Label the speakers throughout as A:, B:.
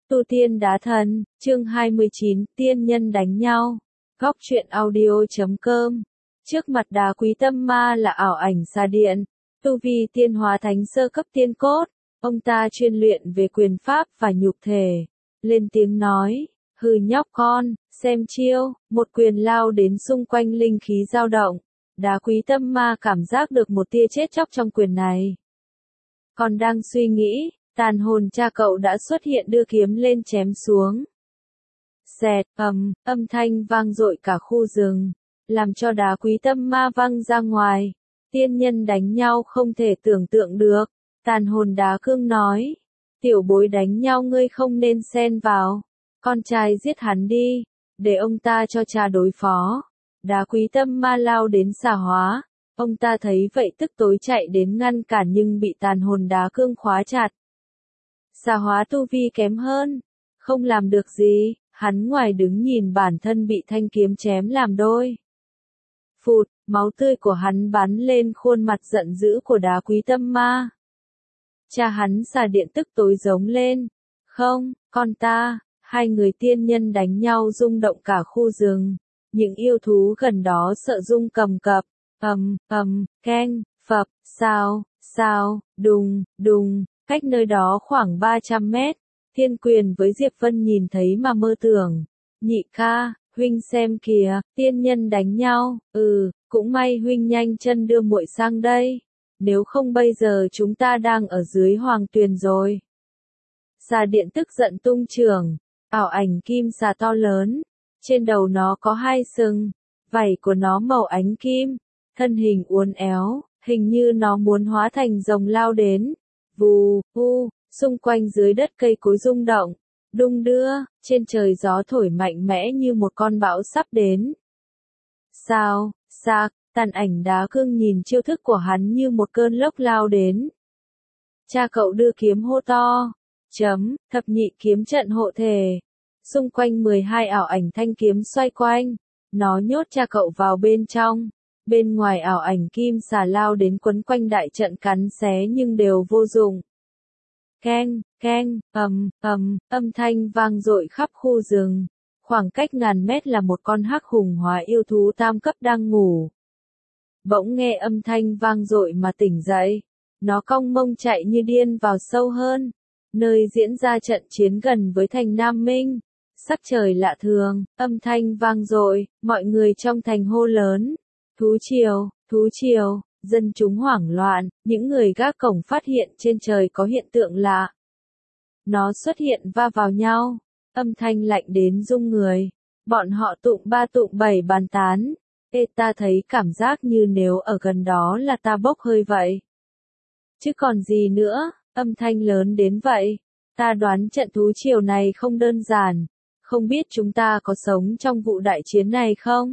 A: Tu tiên đá thần, chương 29, tiên nhân đánh nhau. Góc truyện audio.com. Trước mặt Đá Quý Tâm Ma là ảo ảnh xà điện, tu vi tiên hóa thánh sơ cấp tiên cốt, ông ta chuyên luyện về quyền pháp và nhục thể. Lên tiếng nói, hừ nhóc con, xem chiêu, một quyền lao đến xung quanh linh khí dao động. Đá Quý Tâm Ma cảm giác được một tia chết chóc trong quyền này. Còn đang suy nghĩ, tàn hồn cha cậu đã xuất hiện đưa kiếm lên chém xuống. Xẹt, âm thanh vang dội cả khu rừng, làm cho Đá Quý Tâm Ma văng ra ngoài. Tiên nhân đánh nhau không thể tưởng tượng được. Tàn hồn Đá Cương nói, tiểu bối đánh nhau ngươi không nên xen vào. Con trai giết hắn đi, để ông ta cho cha đối phó. Đá Quý Tâm Ma lao đến xà hóa. Ông ta thấy vậy tức tối chạy đến ngăn cản nhưng bị tàn hồn Đá Cương khóa chặt. Xà hóa tu vi kém hơn, không làm được gì, hắn ngoài đứng nhìn bản thân bị thanh kiếm chém làm đôi. Phụt, máu tươi của hắn bắn lên khuôn mặt giận dữ của Đá Quý Tâm Ma. Cha hắn xà điện tức tối giống lên, không, con ta, hai người tiên nhân đánh nhau rung động cả khu rừng. Những yêu thú gần đó sợ rung cầm cập, keng, phập, sao, đùng. Cách nơi đó khoảng 300 mét, Thiên Quyền với Diệp Vân nhìn thấy mà mơ tưởng. Nhị ca, huynh xem kìa, tiên nhân đánh nhau, cũng may huynh nhanh chân đưa muội sang đây. Nếu không bây giờ chúng ta đang ở dưới hoàng tuyền rồi. Xà điện tức giận tung chưởng, ảo ảnh kim xà to lớn. Trên đầu nó có hai sừng, vảy của nó màu ánh kim, thân hình uốn éo, hình như nó muốn hóa thành rồng lao đến. Vù, xung quanh dưới đất cây cối rung động, đung đưa, trên trời gió thổi mạnh mẽ như một con bão sắp đến. Sao, sạc, tàn ảnh Đá Cương nhìn chiêu thức của hắn như một cơn lốc lao đến. Cha cậu đưa kiếm hô to, thập nhị kiếm trận hộ thể. Xung quanh 12 ảo ảnh thanh kiếm xoay quanh, nó nhốt cha cậu vào bên trong. Bên ngoài ảo ảnh kim xà lao đến quấn quanh đại trận cắn xé nhưng đều vô dụng. Keng, âm thanh vang dội khắp khu rừng. Khoảng cách ngàn mét là một con hắc hùng hóa yêu thú tam cấp đang ngủ. Bỗng nghe âm thanh vang dội mà tỉnh dậy. Nó cong mông chạy như điên vào sâu hơn. Nơi diễn ra trận chiến gần với thành Nam Minh. Sắc trời lạ thường, âm thanh vang dội, mọi người trong thành hô lớn. Thú triều, dân chúng hoảng loạn, những người gác cổng phát hiện trên trời có hiện tượng lạ. Nó xuất hiện va vào nhau, âm thanh lạnh đến rung người. Bọn họ tụng ba tụng bảy bàn tán. Ta thấy cảm giác như nếu ở gần đó là ta bốc hơi vậy. Chứ còn gì nữa, âm thanh lớn đến vậy. Ta đoán trận thú triều này không đơn giản. Không biết chúng ta có sống trong vụ đại chiến này không?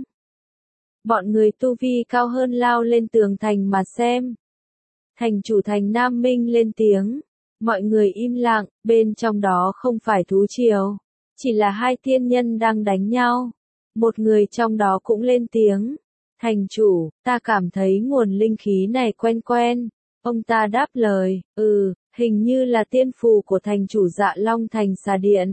A: Bọn người tu vi cao hơn lao lên tường thành mà xem. Thành chủ thành Nam Minh lên tiếng. Mọi người im lặng, bên trong đó không phải thú triều. Chỉ là hai tiên nhân đang đánh nhau. Một người trong đó cũng lên tiếng. Thành chủ, ta cảm thấy nguồn linh khí này quen quen. Ông ta đáp lời, hình như là tiên phù của thành chủ Dạ Long thành xà điện.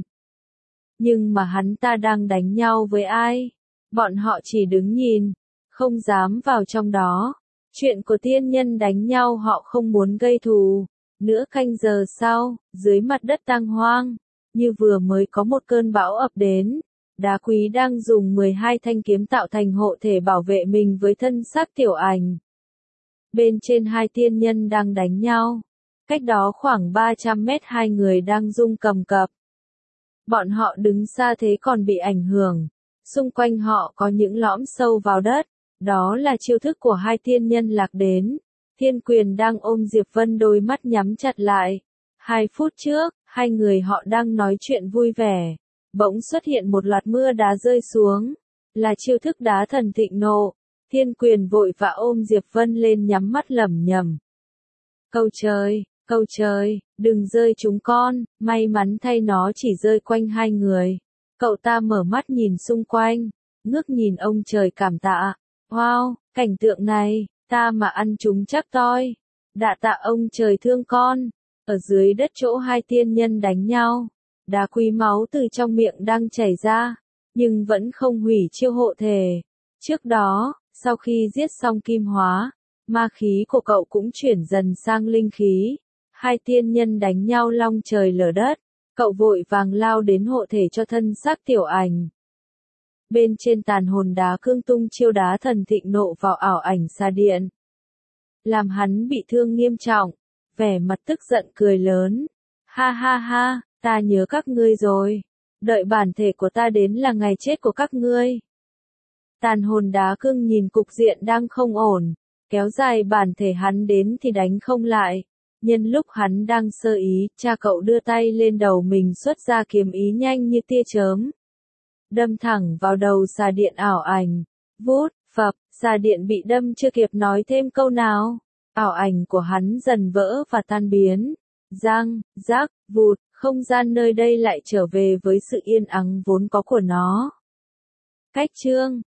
A: Nhưng mà hắn ta đang đánh nhau với ai? Bọn họ chỉ đứng nhìn, không dám vào trong đó. Chuyện của tiên nhân đánh nhau họ không muốn gây thù. Nửa canh giờ sau, dưới mặt đất tang hoang, như vừa mới có một cơn bão ập đến. Đá Quý đang dùng 12 thanh kiếm tạo thành hộ thể bảo vệ mình với thân xác tiểu ảnh. Bên trên hai tiên nhân đang đánh nhau. Cách đó khoảng 300 mét hai người đang rung cầm cập. Bọn họ đứng xa thế còn bị ảnh hưởng. Xung quanh họ có những lõm sâu vào đất. Đó là chiêu thức của hai tiên nhân lạc đến. Thiên Quyền đang ôm Diệp Vân đôi mắt nhắm chặt lại. 2 phút trước, hai người họ đang nói chuyện vui vẻ. Bỗng xuất hiện một loạt mưa đá rơi xuống. Là chiêu thức đá thần thịnh nộ. Thiên Quyền vội vã ôm Diệp Vân lên nhắm mắt lẩm nhẩm. Cầu trời, đừng rơi chúng con, may mắn thay nó chỉ rơi quanh hai người. Cậu ta mở mắt nhìn xung quanh, ngước nhìn ông trời cảm tạ. Wow, cảnh tượng này, ta mà ăn chúng chắc toi. Đạ tạ ông trời thương con. Ở dưới đất chỗ hai tiên nhân đánh nhau, đá quý máu từ trong miệng đang chảy ra, nhưng vẫn không hủy chiêu hộ thể. Trước đó, sau khi giết xong kim hóa, ma khí của cậu cũng chuyển dần sang linh khí. Hai tiên nhân đánh nhau long trời lở đất, cậu vội vàng lao đến hộ thể cho thân xác tiểu ảnh. Bên trên tàn hồn đá cương tung chiêu đá thần thịnh nộ vào ảo ảnh xà điện, làm hắn bị thương nghiêm trọng, vẻ mặt tức giận cười lớn. Ha ha ha, ta nhớ các ngươi rồi, đợi bản thể của ta đến là ngày chết của các ngươi. Tàn hồn đá cương nhìn cục diện đang không ổn, kéo dài bản thể hắn đến thì đánh không lại. Nhân lúc hắn đang sơ ý, cha cậu đưa tay lên đầu mình xuất ra kiếm ý nhanh như tia chớp, đâm thẳng vào đầu xà điện ảo ảnh. Vút, phập, xà điện bị đâm chưa kịp nói thêm câu nào, ảo ảnh của hắn dần vỡ và tan biến. Răng, rác, vụt, không gian nơi đây lại trở về với sự yên ắng vốn có của nó. Cách chương